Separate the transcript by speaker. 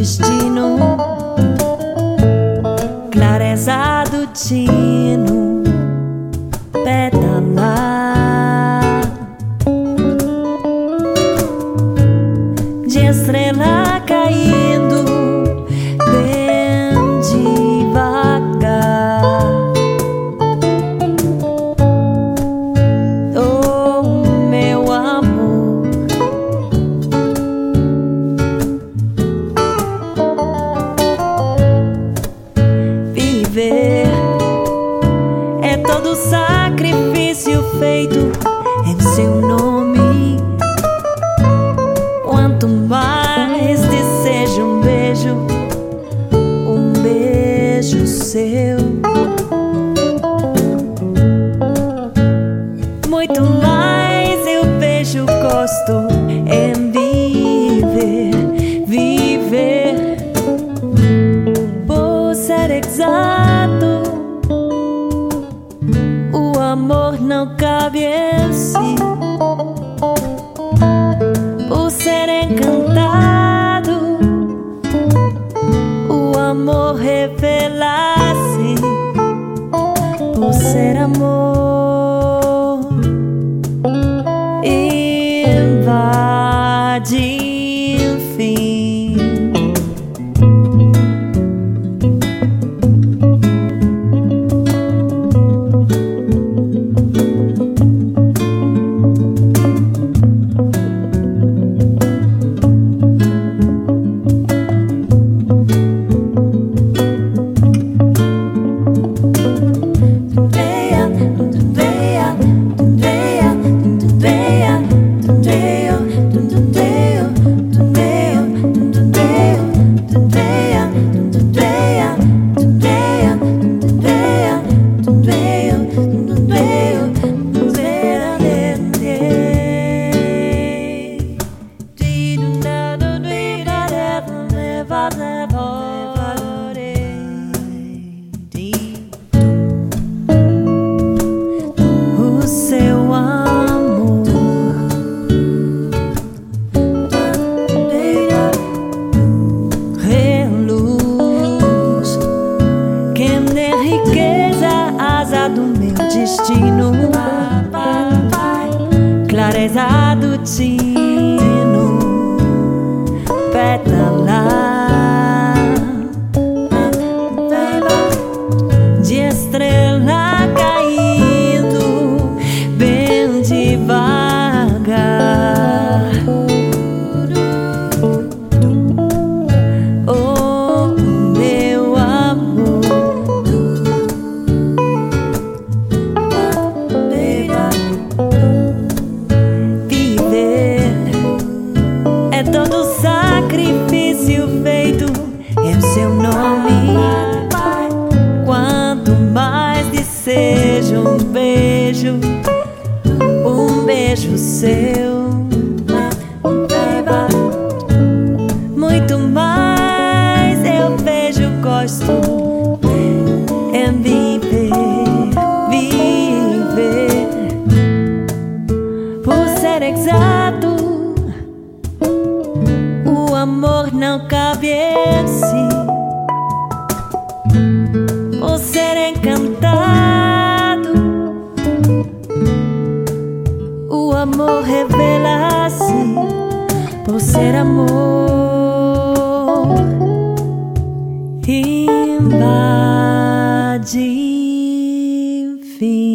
Speaker 1: destino, clareza do tino, pétala de estrela caindo bem devagar. Oh, meu amor, viver é todo sacrifício feito em seu nome. Quanto mais desejo um beijo seu, muito mais eu vejo gosto em viver, por ser exato. O amor não cabe em si, por ser encantado. O amor revela-se, por ser amor, invade, enfim. O seu amor reluz, quem dê riqueza, asa do meu destino, clareza do tino, pétala de estrela caindo bem devagar. Oh, meu amor, viver é todo sacrifício feito em seu nome. Quanto mais desejo um beijo seu, muito mais eu vejo gosto em viver, por ser exato. O amor não cabe em si, por ser encantado. O amor revela-se, por ser amor, invade, enfim.